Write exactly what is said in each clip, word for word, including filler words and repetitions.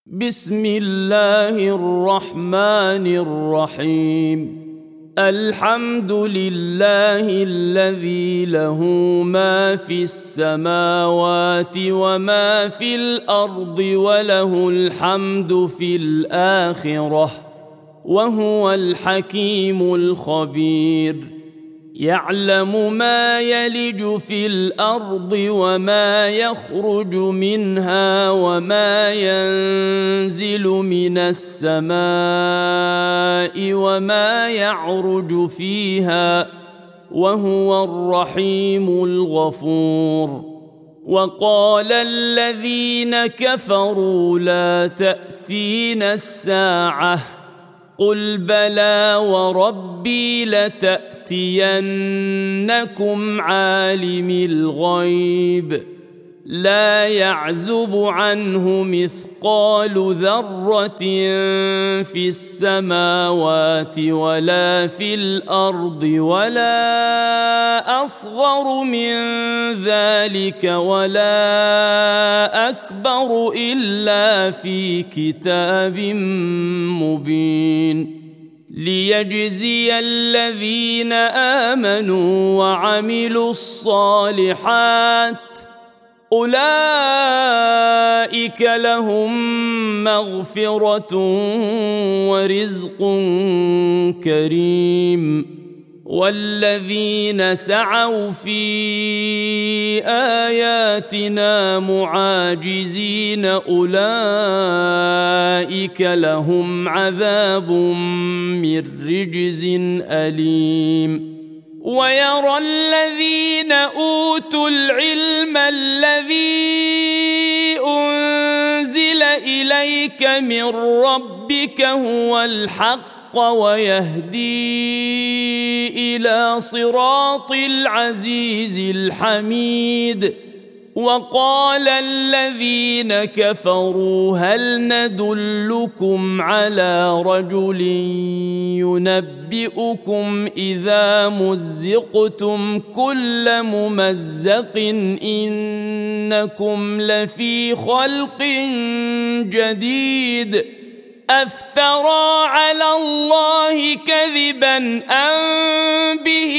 بسم الله الرحمن الرحيم. الحمد لله الذي له ما في السماوات وما في الأرض وله الحمد في الآخرة وهو الحكيم الخبير. يعلم ما يلج في الأرض وما يخرج منها وما ينزل من السماء وما يعرج فيها وهو الرحيم الغفور. وقال الذين كفروا لا تأتينا الساعة قل بلى وربي لتأتينكم عالم الغيب لا يعزب عنه مثقال ذرة في السماوات ولا في الأرض ولا أصغر من ذلك ولا أكبر إلا في كتاب مبين ليجزي الذين آمنوا وعملوا الصالحات أولئك لهم مغفرة ورزق كريم. والذين سعوا في آياتنا معاجزين أولئك لهم عذاب من رجز أليم. ويرى الذين أوتوا العلم الذي أنزل إليك من ربك هو الحق ويهدي إلى صراط العزيز الحميد. وقال الذين كفروا هل ندلكم على رجل ينبئكم إذا مزقتم كل ممزق إنكم لفي خلق جديد أفترى على الله كذبا أم به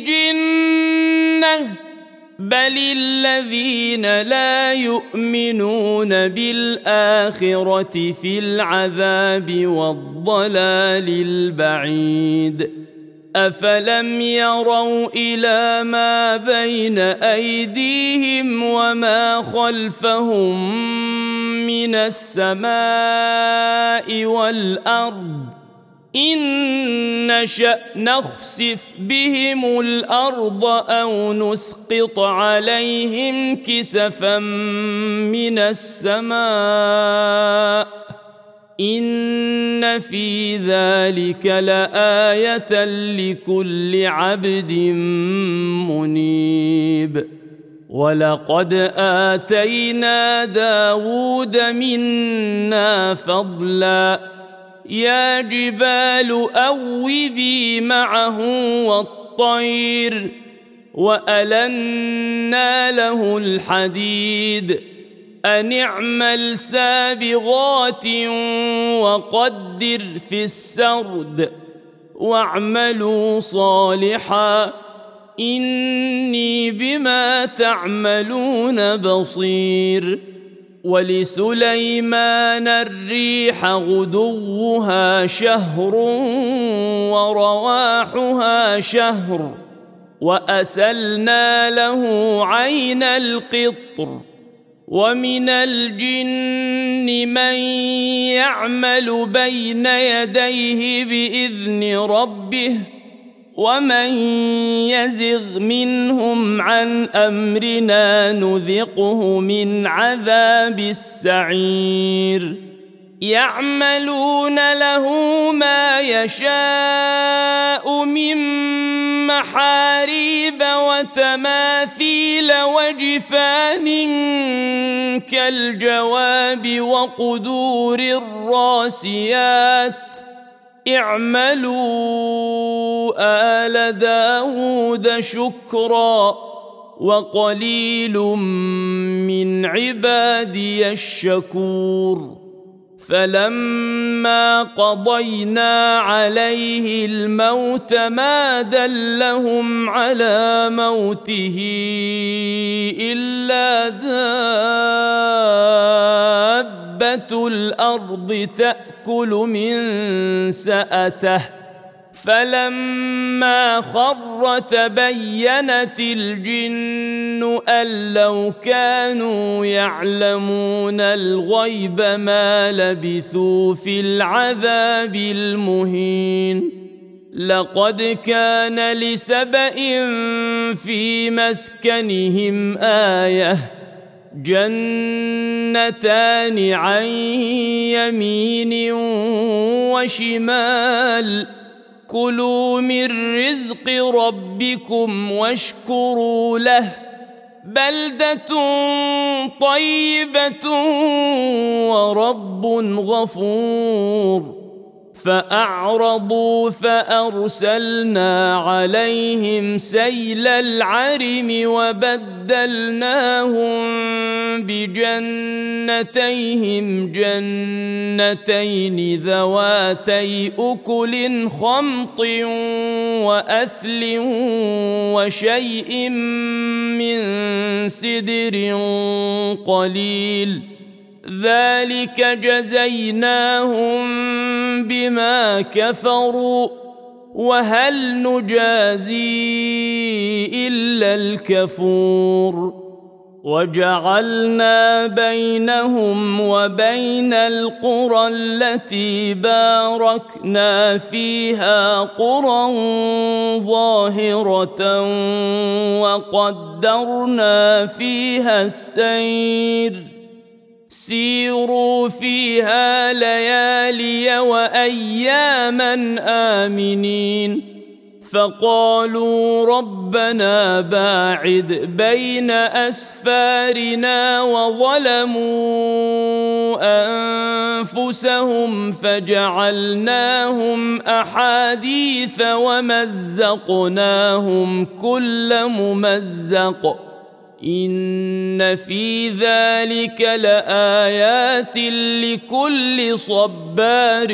جنة بل الذين لا يؤمنون بالآخرة في العذاب والضلال البعيد. أفلم يروا إلى ما بين أيديهم وما خلفهم من السماء والأرض إن نشأ نخسف بهم الأرض أو نسقط عليهم كسفا من السماء إن في ذلك لآية لكل عبد منيب. ولقد آتينا داود منا فضلا يا جبال أوبي معه والطير وألنا له الحديد أن اعمل سابغات وقدر في السرد واعملوا صالحا إني بما تعملون بصير. ولسليمان الريح غدوها شهر ورواحها شهر وأسلنا له عين القطر. ومن الجن من يعمل بين يديه بإذن ربه ومن يزغ منهم عن أمرنا نذقه من عذاب السعير. يعملون له ما يشاء من محاريب وتماثيل وجفان كالجواب وقدور الراسيات اعملوا آل داود شكرا وقليل من عبادي الشكور. فلما قضينا عليه الموت ما دلهم على موته إلا دابة الأرض تأكل من سأته فلما خر تبينت الجن أن لو كانوا يعلمون الغيب ما لبثوا في العذاب المهين لقد كان لسبإ في مسكنهم آية جنتان عن يمين وشمال كلوا من رزق ربكم واشكروا له بلدة طيبة ورب غفور فأعرضوا فأرسلنا عليهم سيل العرم وبدلناهم بجنتيهم جنتين ذواتي أكل خمط وأثل وشيء من سدر قليل ذلك جزيناهم بما كفروا وهل نجازي إلا الكفور وجعلنا بينهم وبين القرى التي باركنا فيها قرى ظاهرة وقدرنا فيها السير سيروا فيها ليالي وأياما آمنين فقالوا ربنا باعد بين أسفارنا وظلموا أنفسهم فجعلناهم أحاديث ومزقناهم كل ممزق إن في ذلك لآيات لكل صبار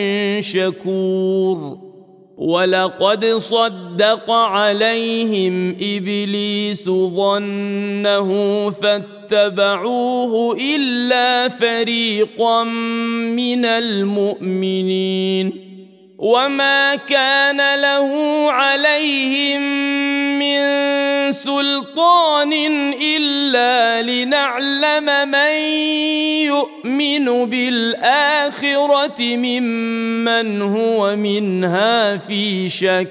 شكور ولقد صدق عليهم إبليس ظنه فاتبعوه إلا فريقا من المؤمنين وما كان له عليهم من سلطان إلا لنعلم من يؤمن بالآخرة ممن هو منها في شك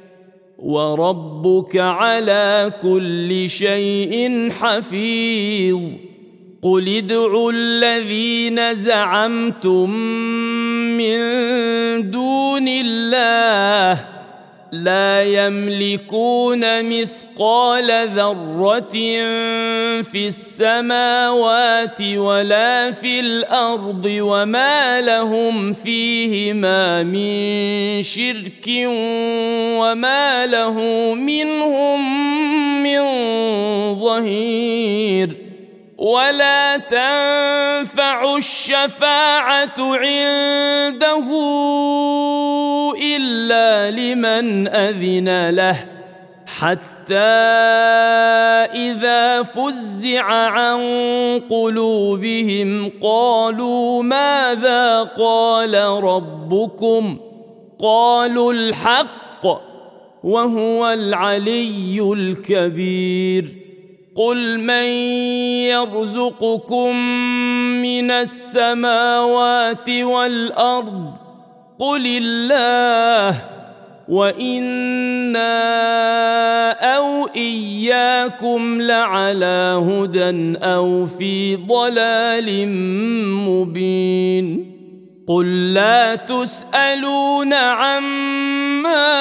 وربك على كل شيء حفيظ قل ادعوا الذين زعمتم من دون الله لا يملكون مثقال ذرة في السماوات ولا في الأرض وما لهم فيهما من شرك وما له منهم من ظهير ولا تنفع الشفاعة عنده إلا لمن أذن له حتى إذا فزع عن قلوبهم قالوا ماذا قال ربكم قالوا الحق وهو العلي الكبير قل من يرزقكم من السماوات والأرض قل الله وإنا أو إياكم لعلى هدى أو في ضلال مبين قل لا تسألون عما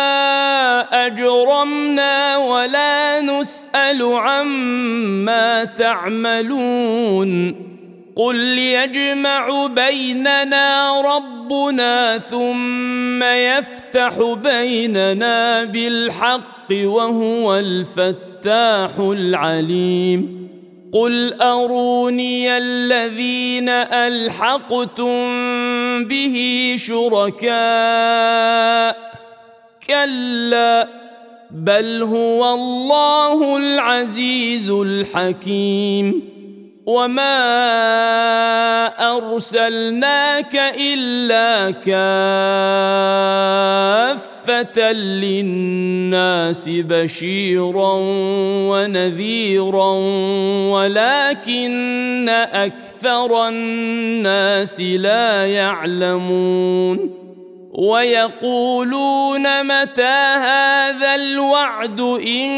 أجرمنا ولا نسأل عما تعملون قل يجمع بيننا ربنا ثم يفتح بيننا بالحق وهو الفتاح العليم قل أروني الذين ألحقتم به شركاء كلا بل هو الله العزيز الحكيم وما أرسلناك إلا كافة للناس بشيرا ونذيرا ولكن أكثر الناس لا يعلمون ويقولون متى هذا الوعد إن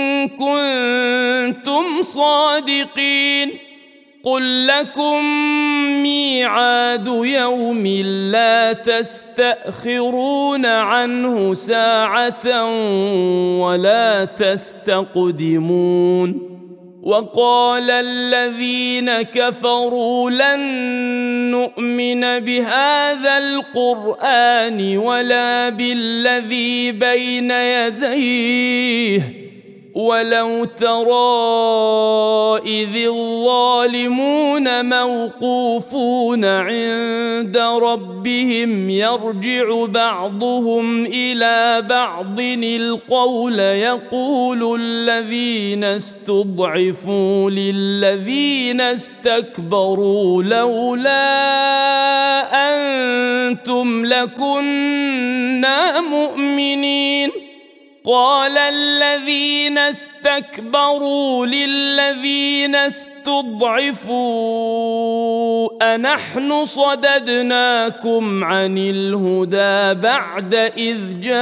كنتم صادقين قل لكم ميعاد يوم لا تستأخرون عنه ساعة ولا تستقدمون وقال الذين كفروا لن نؤمن بهذا القرآن ولا بالذي بين يديه ولو ترى إذ الظالمون موقوفون عند ربهم يرجع بعضهم إلى بعض القول يقول الذين استضعفوا للذين استكبروا لولا أنتم لكنا مؤمنين قال الذين استكبروا للذين استضعفوا أنحن صددناكم عن الهدى بعد إذ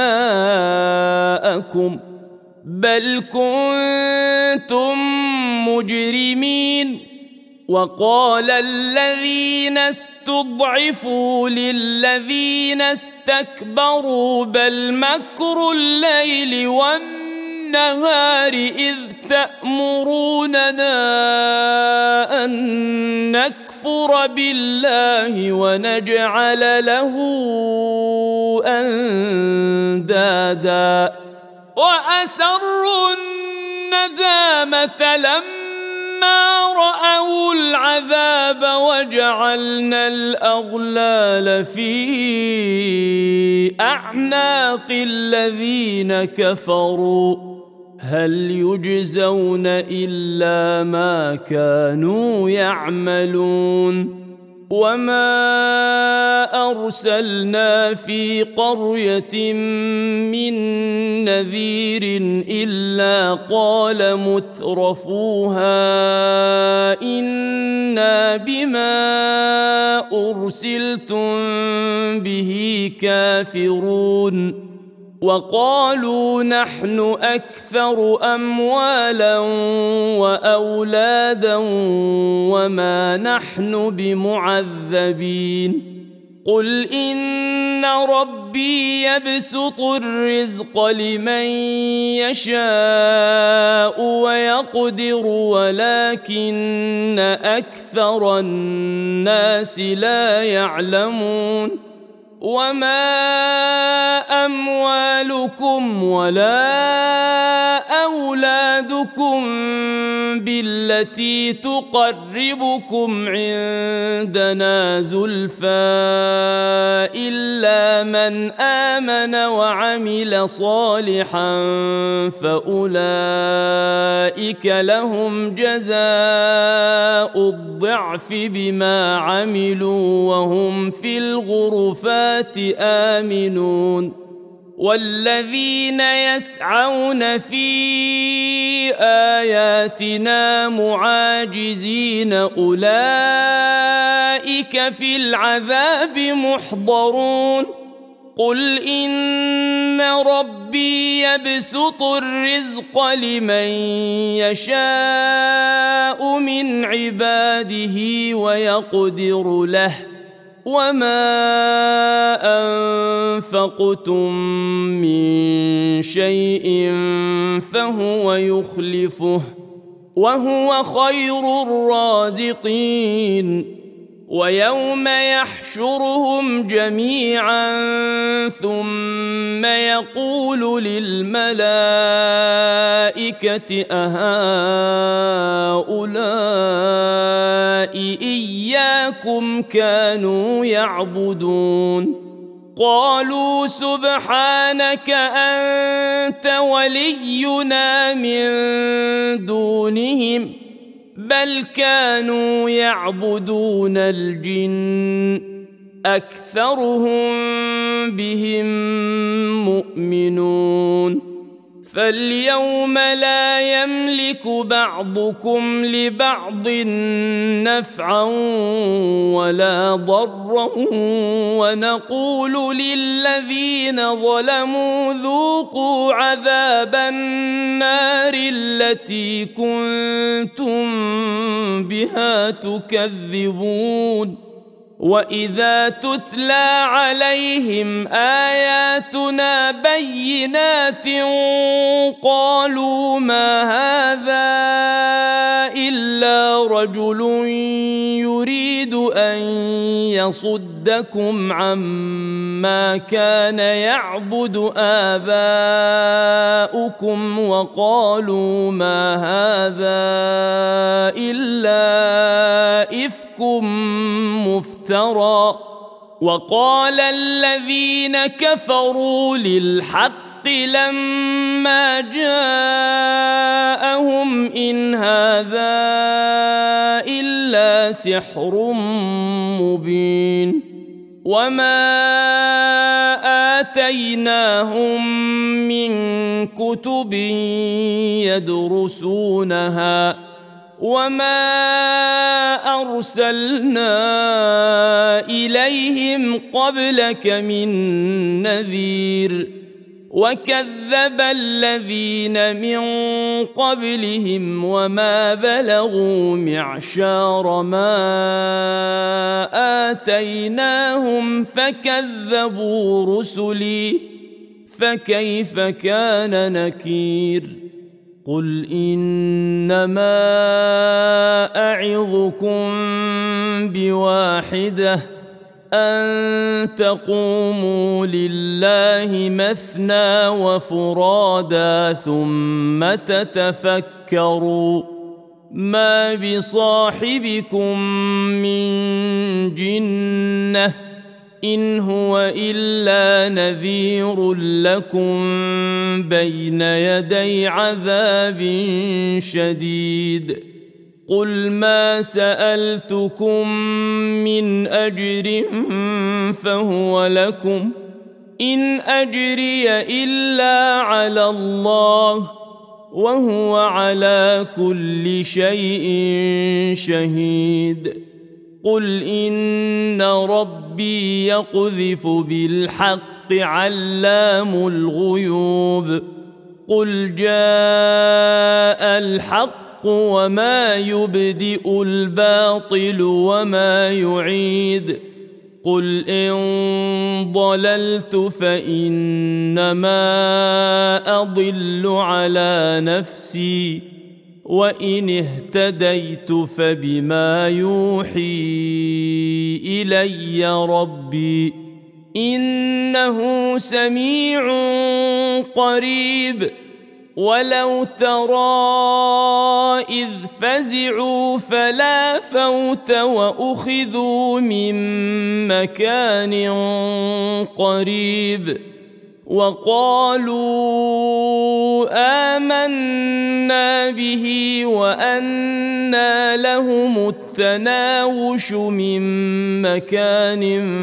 جاءكم بل كنتم مجرمين وقال الذين استضعفوا للذين استكبروا بل مكر الليل والنهار إذ تأمروننا أن نكفر بالله ونجعل له أندادا وأسروا الندامة لما ما رأوا العذاب وجعلنا الأغلال في أعناق الذين كفروا هل يجزون إلا ما كانوا يعملون وما أرسلنا في قرية من نذير إلا قال مترفوها إنا بما أرسلتم به كافرون وقالوا نحن أكثر أموالا وأولادا وما نحن بمعذبين قل إن ربي يبسط الرزق لمن يشاء ويقدر ولكن أكثر الناس لا يعلمون وما أموالكم ولا أولادكم بالتي تقربكم عندنا زلفى إلا من آمن وعمل صالحا فأولئك لهم جزاء الضعف بما عملوا وهم في الغرفات آمنون والذين يسعون في آياتنا معاجزين أولئك في العذاب محضرون قل إن ربي يبسط الرزق لمن يشاء من عباده ويقدر له وما أنفقتم من شيء فهو يخلفه وهو خير الرازقين ويوم يحشرهم جميعا ثم يقول للملائكة أهؤلاء إياكم كانوا يعبدون قالوا سبحانك أنت ولينا من دونهم بل كانوا يعبدون الجن أكثرهم بهم مؤمنون فاليوم لا يملك بعضكم لبعض نفعا ولا ضرا ونقول للذين ظلموا ذوقوا عذاب النار التي كنتم بها تكذبون وإذا تتلى عليهم آياتنا بينات قالوا ما هذا إلا رجل يريد أن يصدكم عما كان يعبد آباؤكم وقالوا ما هذا إلا إفك مفترى وقال الذين كفروا للحق لما جاءهم إن هذا إلا سحر مبين وما آتيناهم من كتب يدرسونها وما أرسلنا إليهم قبلك من نذير وكذب الذين من قبلهم وما بلغوا معشار ما آتيناهم فكذبوا رسلي فكيف كان نكير قل إنما أعظكم بواحدة أن تقوموا لله مثنى وفرادا ثم تتفكروا ما بصاحبكم من جنة إن هو إلا نذير لكم بين يدي عذاب شديد قل ما سألتكم من أجر فهو لكم إن أجري إلا على الله وهو على كل شيء شهيد قل إن ربي يقذف بالحق علام الغيوب قل جاء الحق وما يبدئ الباطل وما يعيد قل إن ضللت فإنما أضل على نفسي وإن اهتديت فبما يوحي إلي ربي إنه سميع قريب ولو ترى إذ فزعوا فلا فوت وأخذوا من مكان قريب وقالوا آمنا به وأنى لهم التناوش من مكان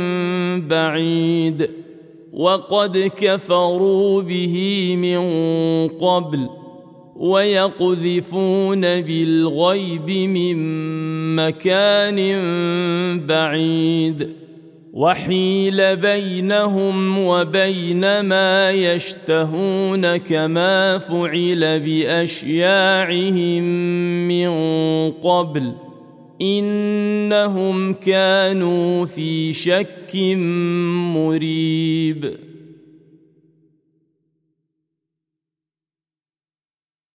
بعيد وقد كفروا به من قبل ويقذفون بالغيب من مكان بعيد وحيل بينهم وبين ما يشتهون كما فعل بأشياعهم من قبل إنهم كانوا في شك مريب